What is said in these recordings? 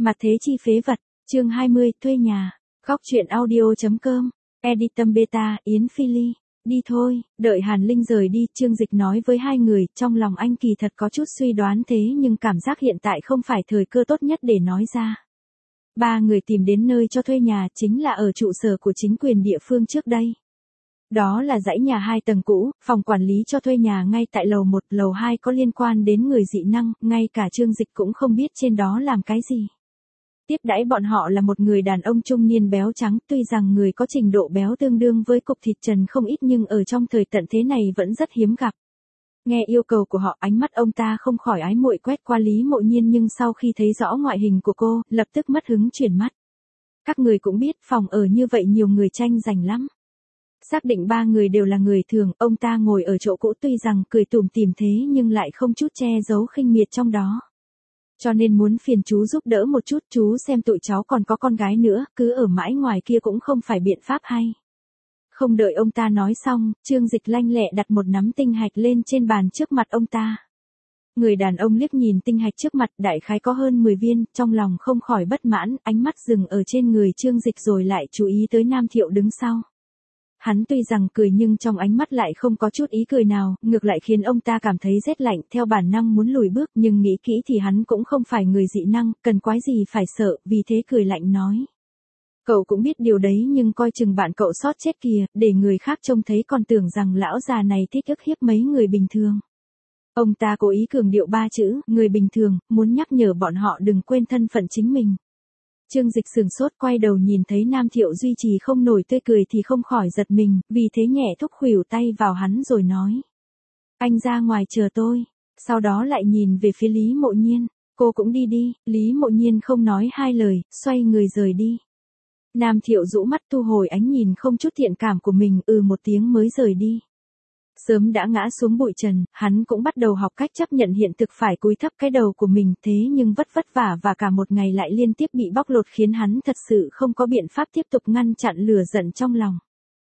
Mặt thế chi phế vật, chương 20, thuê nhà. Góc truyện audio.com, Editum Beta, Yến Phi Ly. Đi thôi, đợi Hàn Linh rời đi, Trương Dịch nói với hai người, trong lòng anh kỳ thật có chút suy đoán thế nhưng cảm giác hiện tại không phải thời cơ tốt nhất để nói ra. Ba người tìm đến nơi cho thuê nhà chính là ở trụ sở của chính quyền địa phương trước đây. Đó là dãy nhà 2 tầng cũ, phòng quản lý cho thuê nhà ngay tại lầu 1, lầu 2 có liên quan đến người dị năng, ngay cả Trương Dịch cũng không biết trên đó làm cái gì. Tiếp đãi bọn họ là một người đàn ông trung niên béo trắng, tuy rằng người có trình độ béo tương đương với cục thịt trần không ít nhưng ở trong thời tận thế này vẫn rất hiếm gặp. Nghe yêu cầu của họ, ánh mắt ông ta không khỏi ái muội quét qua Lý Mộ Nhiên nhưng sau khi thấy rõ ngoại hình của cô, lập tức mất hứng chuyển mắt. Các người cũng biết phòng ở như vậy nhiều người tranh giành lắm. Xác định ba người đều là người thường, ông ta ngồi ở chỗ cũ tuy rằng cười tủm tỉm thế nhưng lại không chút che giấu khinh miệt trong đó. Cho nên muốn phiền chú giúp đỡ một chút, chú xem tụi cháu còn có con gái nữa, cứ ở mãi ngoài kia cũng không phải biện pháp hay. Không đợi ông ta nói xong, Trương Dịch lanh lẹ đặt một nắm tinh hạch lên trên bàn trước mặt ông ta. Người đàn ông liếc nhìn tinh hạch trước mặt, đại khái có hơn 10 viên, trong lòng không khỏi bất mãn, ánh mắt dừng ở trên người Trương Dịch rồi lại chú ý tới Nam Thiệu đứng sau. Hắn tuy rằng cười nhưng trong ánh mắt lại không có chút ý cười nào, ngược lại khiến ông ta cảm thấy rét lạnh, theo bản năng muốn lùi bước nhưng nghĩ kỹ thì hắn cũng không phải người dị năng, cần quái gì phải sợ, vì thế cười lạnh nói. Cậu cũng biết điều đấy nhưng coi chừng bạn cậu sót chết kìa, để người khác trông thấy còn tưởng rằng lão già này thích ức hiếp mấy người bình thường. Ông ta cố ý cường điệu 3 chữ, người bình thường, muốn nhắc nhở bọn họ đừng quên thân phận chính mình. Trương Dịch sửng sốt quay đầu nhìn thấy Nam Thiệu duy trì không nổi tươi cười thì không khỏi giật mình, vì thế nhẹ thúc khuỷu tay vào hắn rồi nói. Anh ra ngoài chờ tôi, sau đó lại nhìn về phía Lý Mộ Nhiên, cô cũng đi đi, Lý Mộ Nhiên không nói hai lời, xoay người rời đi. Nam Thiệu rũ mắt thu hồi ánh nhìn không chút thiện cảm của mình, một tiếng mới rời đi. Sớm đã ngã xuống bụi trần, hắn cũng bắt đầu học cách chấp nhận hiện thực phải cúi thấp cái đầu của mình thế nhưng vất vả và cả một ngày lại liên tiếp bị bóc lột khiến hắn thật sự không có biện pháp tiếp tục ngăn chặn lửa giận trong lòng.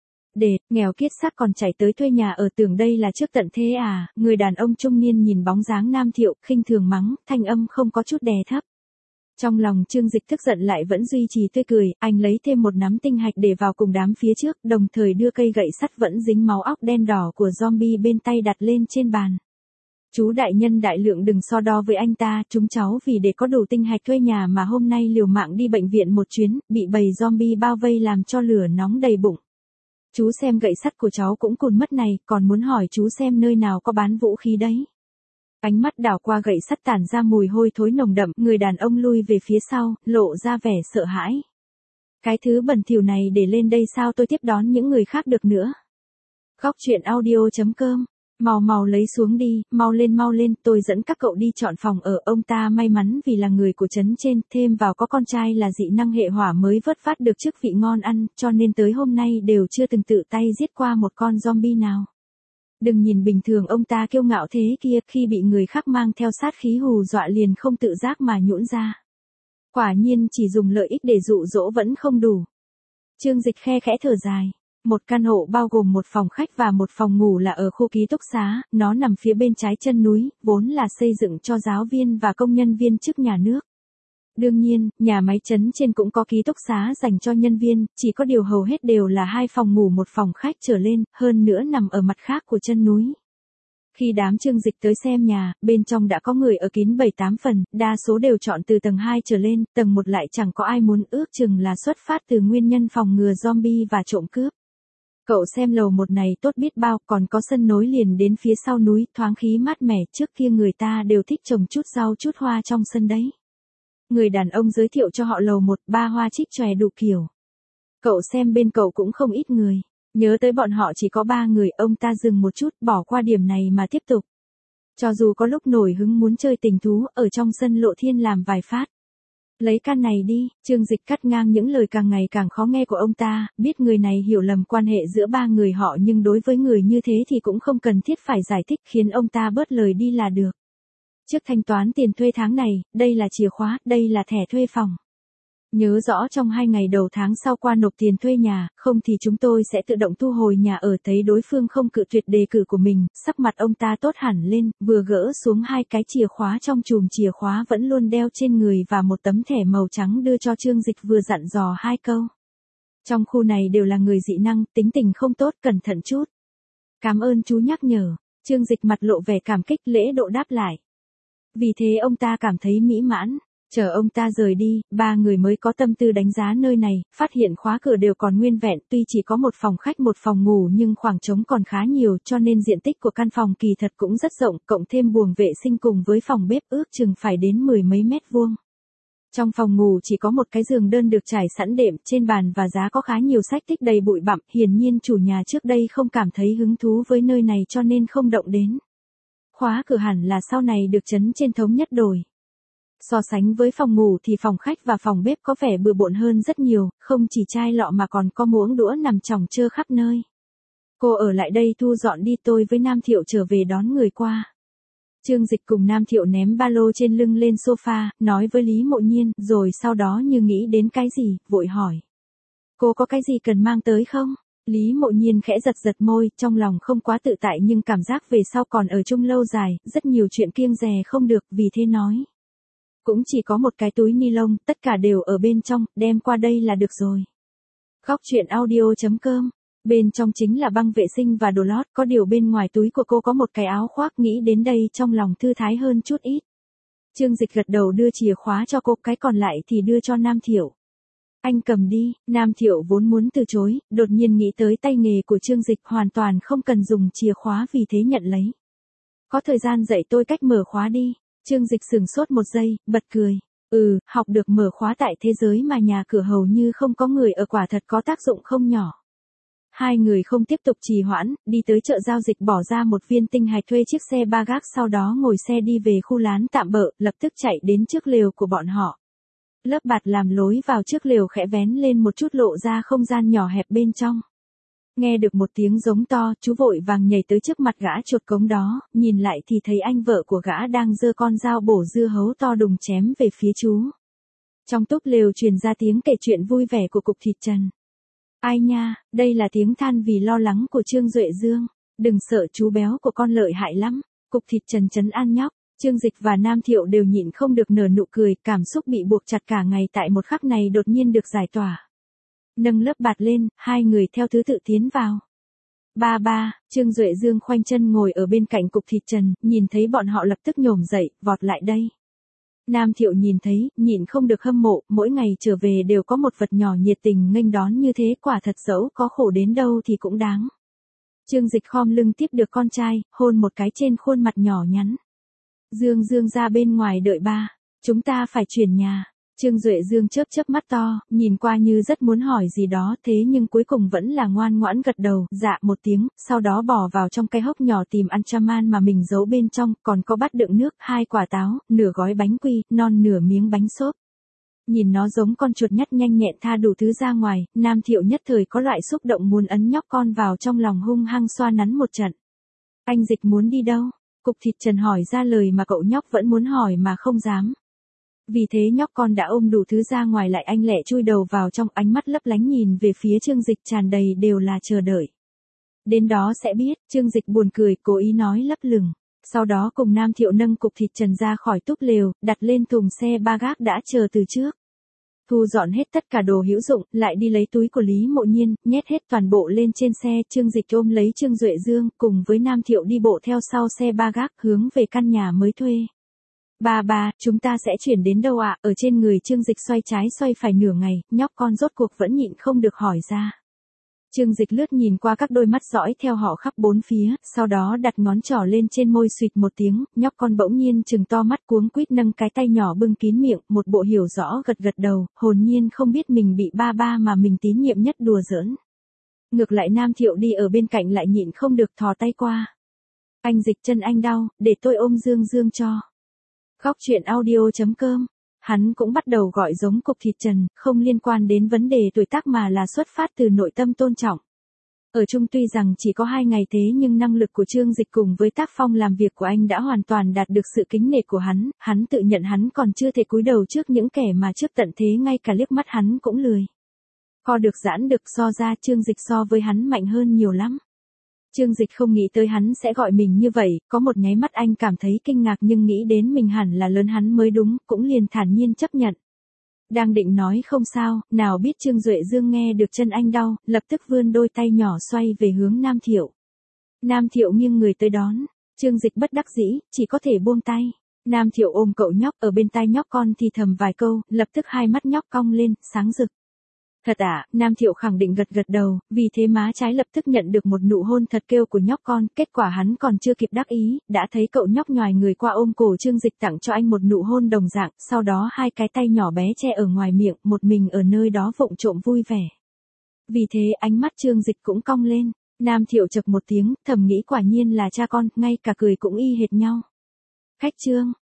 Nghèo kiết xác còn chạy tới thuê nhà ở, tưởng đây là trước tận thế à, người đàn ông trung niên nhìn bóng dáng Nam Thiệu, khinh thường mắng, thanh âm không có chút đè thấp. Trong lòng Trương Dịch tức giận lại vẫn duy trì tươi cười, anh lấy thêm một nắm tinh hạch để vào cùng đám phía trước, đồng thời đưa cây gậy sắt vẫn dính máu óc đen đỏ của zombie bên tay đặt lên trên bàn. Chú đại nhân đại lượng đừng so đo với anh ta, chúng cháu vì để có đủ tinh hạch thuê nhà mà hôm nay liều mạng đi bệnh viện một chuyến, bị bầy zombie bao vây làm cho lửa nóng đầy bụng. Chú xem gậy sắt của cháu cũng cùn mất này, còn muốn hỏi chú xem nơi nào có bán vũ khí đấy. Ánh mắt đảo qua gậy sắt tản ra mùi hôi thối nồng đậm, người đàn ông lui về phía sau, lộ ra vẻ sợ hãi. Cái thứ bẩn thỉu này để lên đây sao tôi tiếp đón những người khác được nữa. Góc truyện audio.com, mau lấy xuống đi, mau lên, tôi dẫn các cậu đi chọn phòng ở. Ông ta may mắn vì là người của trấn trên, thêm vào có con trai là dị năng hệ hỏa mới vớt phát được chức vị ngon ăn, cho nên tới hôm nay đều chưa từng tự tay giết qua một con zombie nào. Đừng nhìn bình thường ông ta kiêu ngạo thế kia, khi bị người khác mang theo sát khí hù dọa liền không tự giác mà nhũn ra. Quả nhiên chỉ dùng lợi ích để dụ dỗ vẫn không đủ. Trương Dịch khe khẽ thở dài. Một căn hộ bao gồm một phòng khách và một phòng ngủ là ở khu ký túc xá, nó nằm phía bên trái chân núi, vốn là xây dựng cho giáo viên và công nhân viên chức nhà nước. Đương nhiên, nhà máy trấn trên cũng có ký túc xá dành cho nhân viên, chỉ có điều hầu hết đều là 2 phòng ngủ một phòng khách trở lên, hơn nữa nằm ở mặt khác của chân núi. Khi đám Trương Dịch tới xem nhà, bên trong đã có người ở kín 7-8 phần, đa số đều chọn từ tầng 2 trở lên, tầng 1 lại chẳng có ai muốn, ước chừng là xuất phát từ nguyên nhân phòng ngừa zombie và trộm cướp. Cậu xem lầu 1 này tốt biết bao, còn có sân nối liền đến phía sau núi, thoáng khí mát mẻ, trước kia người ta đều thích trồng chút rau chút hoa trong sân đấy. Người đàn ông giới thiệu cho họ lầu 1, 3 hoa trích chòe đủ kiểu. Cậu xem bên cậu cũng không ít người. Nhớ tới bọn họ chỉ có 3 người, ông ta dừng một chút, bỏ qua điểm này mà tiếp tục. Cho dù có lúc nổi hứng muốn chơi tình thú, ở trong sân Lộ Thiên làm vài phát. Lấy căn này đi, Trương Dịch cắt ngang những lời càng ngày càng khó nghe của ông ta, biết người này hiểu lầm quan hệ giữa 3 người họ nhưng đối với người như thế thì cũng không cần thiết phải giải thích, khiến ông ta bớt lời đi là được. Trước thanh toán tiền thuê tháng này, đây là chìa khóa, đây là thẻ thuê phòng. Nhớ rõ trong 2 ngày đầu tháng sau qua nộp tiền thuê nhà, không thì chúng tôi sẽ tự động thu hồi nhà ở. Thấy đối phương không cự tuyệt đề cử của mình, sắc mặt ông ta tốt hẳn lên, vừa gỡ xuống 2 cái chìa khóa trong chùm chìa khóa vẫn luôn đeo trên người và một tấm thẻ màu trắng đưa cho Trương Dịch, vừa dặn dò 2 câu. Trong khu này đều là người dị năng, tính tình không tốt, cẩn thận chút. Cảm ơn chú nhắc nhở. Trương Dịch mặt lộ vẻ cảm kích, lễ độ đáp lại. Vì thế ông ta cảm thấy mỹ mãn. Chờ ông ta rời đi, 3 người mới có tâm tư đánh giá nơi này, phát hiện khóa cửa đều còn nguyên vẹn, tuy chỉ có một phòng khách một phòng ngủ nhưng khoảng trống còn khá nhiều, cho nên diện tích của căn phòng kỳ thật cũng rất rộng, cộng thêm buồng vệ sinh cùng với phòng bếp ước chừng phải đến 10 mấy mét vuông. Trong phòng ngủ chỉ có một cái giường đơn được trải sẵn đệm, trên bàn và giá có khá nhiều sách tích đầy bụi bặm, hiển nhiên chủ nhà trước đây không cảm thấy hứng thú với nơi này cho nên không động đến. Khóa cửa hẳn là sau này được trấn trên thống nhất đổi. So sánh với phòng ngủ thì phòng khách và phòng bếp có vẻ bừa bộn hơn rất nhiều, không chỉ chai lọ mà còn có muỗng đũa nằm chồng chơ khắp nơi. Cô ở lại đây thu dọn đi, tôi với Nam Thiệu trở về đón người qua. Trương Dịch cùng Nam Thiệu ném ba lô trên lưng lên sofa, nói với Lý Mộ Nhiên, rồi sau đó như nghĩ đến cái gì, vội hỏi. Cô có cái gì cần mang tới không? Lý Mộ Nhiên khẽ giật giật môi, trong lòng không quá tự tại nhưng cảm giác về sau còn ở chung lâu dài, rất nhiều chuyện kiêng dè không được, vì thế nói. Cũng chỉ có một cái túi ni lông, tất cả đều ở bên trong, đem qua đây là được rồi. Góc truyện audio.com. Bên trong chính là băng vệ sinh và đồ lót, có điều bên ngoài túi của cô có một cái áo khoác, nghĩ đến đây trong lòng thư thái hơn chút ít. Trương Dịch gật đầu đưa chìa khóa cho cô, cái còn lại thì đưa cho Nam Thiệu. Anh cầm đi. Nam Thiệu vốn muốn từ chối, đột nhiên nghĩ tới tay nghề của Trương Dịch, hoàn toàn không cần dùng chìa khóa, vì thế nhận lấy. Có thời gian dạy tôi cách mở khóa đi. Trương Dịch sửng sốt một giây, bật cười. Học được mở khóa tại thế giới mà nhà cửa hầu như không có người ở, quả thật có tác dụng không nhỏ. 2 người không tiếp tục trì hoãn, đi tới chợ giao dịch, bỏ ra một viên tinh hạch, thuê chiếc xe ba gác, sau đó ngồi xe đi về khu lán tạm bợ, lập tức chạy đến trước lều của bọn họ. Lớp bạt làm lối vào trước lều khẽ vén lên một chút, lộ ra không gian nhỏ hẹp bên trong. Nghe được một tiếng giống to, chú vội vàng nhảy tới trước mặt gã chuột cống đó, nhìn lại thì thấy anh vợ của gã đang giơ con dao bổ dưa hấu to đùng chém về phía chú. Trong túp lều truyền ra tiếng kể chuyện vui vẻ của Cục Thịt Trần. Ai nha, đây là tiếng than vì lo lắng của Trương Duệ Dương. Đừng sợ, chú béo của con lợi hại lắm. Cục Thịt Trần trấn an nhóc. Trương Dịch và Nam Thiệu đều nhịn không được nở nụ cười, cảm xúc bị buộc chặt cả ngày tại một khắc này đột nhiên được giải tỏa. Nâng lớp bạt lên, 2 người theo thứ tự tiến vào. Ba, Trương Duệ Dương khoanh chân ngồi ở bên cạnh Cục Thịt Trần, nhìn thấy bọn họ lập tức nhổm dậy, vọt lại đây. Nam Thiệu nhìn thấy, nhịn không được hâm mộ, mỗi ngày trở về đều có một vật nhỏ nhiệt tình nghênh đón như thế, quả thật dẫu có khổ đến đâu thì cũng đáng. Trương Dịch khom lưng tiếp được con trai, hôn một cái trên khuôn mặt nhỏ nhắn. Dương ra bên ngoài đợi ba, chúng ta phải chuyển nhà. Trương Duệ Dương chớp chớp mắt to, nhìn qua như rất muốn hỏi gì đó, thế nhưng cuối cùng vẫn là ngoan ngoãn gật đầu, dạ một tiếng, sau đó bỏ vào trong cái hốc nhỏ tìm Antraman mà mình giấu bên trong, còn có bát đựng nước, 2 quả táo, nửa gói bánh quy, non nửa miếng bánh xốp. Nhìn nó giống con chuột nhắt nhanh nhẹn tha đủ thứ ra ngoài, Nam Thiệu nhất thời có loại xúc động muốn ấn nhóc con vào trong lòng hung hăng xoa nắn một trận. Anh Dịch muốn đi đâu? Cục Thịt Trần hỏi ra lời mà cậu nhóc vẫn muốn hỏi mà không dám. Vì thế nhóc con đã ôm đủ thứ ra ngoài, lại anh lẹ chui đầu vào trong, ánh mắt lấp lánh nhìn về phía Trương Dịch, tràn đầy đều là chờ đợi. Đến đó sẽ biết. Trương Dịch buồn cười, cố ý nói lấp lửng. Sau đó cùng Nam Thiệu nâng Cục Thịt Trần ra khỏi túp lều, đặt lên thùng xe ba gác đã chờ từ trước. Thu dọn hết tất cả đồ hữu dụng, lại đi lấy túi của Lý Mộ Nhiên, nhét hết toàn bộ lên trên xe. Trương Dịch ôm lấy Trương Duệ Dương, cùng với Nam Thiệu đi bộ theo sau xe ba gác, hướng về căn nhà mới thuê. Ba, chúng ta sẽ chuyển đến đâu ạ? Ở trên người Trương Dịch xoay trái xoay phải nửa ngày, nhóc con rốt cuộc vẫn nhịn không được hỏi ra. Trương Dịch lướt nhìn qua các đôi mắt dõi theo họ khắp bốn phía, sau đó đặt ngón trỏ lên trên môi, suýt một tiếng, nhóc con bỗng nhiên trừng to mắt, cuống quýt nâng cái tay nhỏ bưng kín miệng, một bộ hiểu rõ gật gật đầu, hồn nhiên không biết mình bị ba mà mình tín nhiệm nhất đùa giỡn. Ngược lại Nam Thiệu đi ở bên cạnh lại nhịn không được thò tay qua. Anh Dịch, chân anh đau, để tôi ôm Dương cho. Góc truyện audio.com. Hắn cũng bắt đầu gọi giống Cục Thịt Trần, không liên quan đến vấn đề tuổi tác mà là xuất phát từ nội tâm tôn trọng. Ở chung tuy rằng chỉ có 2 ngày thế nhưng năng lực của Trương Dịch cùng với tác phong làm việc của anh đã hoàn toàn đạt được sự kính nể của hắn tự nhận hắn còn chưa thể cúi đầu trước những kẻ mà trước tận thế ngay cả liếc mắt hắn cũng lười. Co được giãn được so ra Trương Dịch so với hắn mạnh hơn nhiều lắm. Trương Dịch không nghĩ tới hắn sẽ gọi mình như vậy, có một nháy mắt anh cảm thấy kinh ngạc nhưng nghĩ đến mình hẳn là lớn hắn mới đúng, cũng liền thản nhiên chấp nhận. Đang định nói không sao, nào biết Trương Duệ Dương nghe được chân anh đau, lập tức vươn đôi tay nhỏ xoay về hướng Nam Thiệu. Nam Thiệu nghiêng người tới đón, Trương Dịch bất đắc dĩ, chỉ có thể buông tay. Nam Thiệu ôm cậu nhóc ở bên tai nhóc con thì thầm vài câu, lập tức hai mắt nhóc cong lên, sáng rực. Thật à, Nam Thiệu khẳng định gật gật đầu, vì thế má trái lập tức nhận được một nụ hôn thật kêu của nhóc con, kết quả hắn còn chưa kịp đắc ý, đã thấy cậu nhóc nhoài người qua ôm cổ Trương Dịch tặng cho anh một nụ hôn đồng dạng, sau đó hai cái tay nhỏ bé che ở ngoài miệng, một mình ở nơi đó vụng trộm vui vẻ. Vì thế ánh mắt Trương Dịch cũng cong lên, Nam Thiệu chậc một tiếng, thầm nghĩ quả nhiên là cha con, ngay cả cười cũng y hệt nhau. Khách Trương,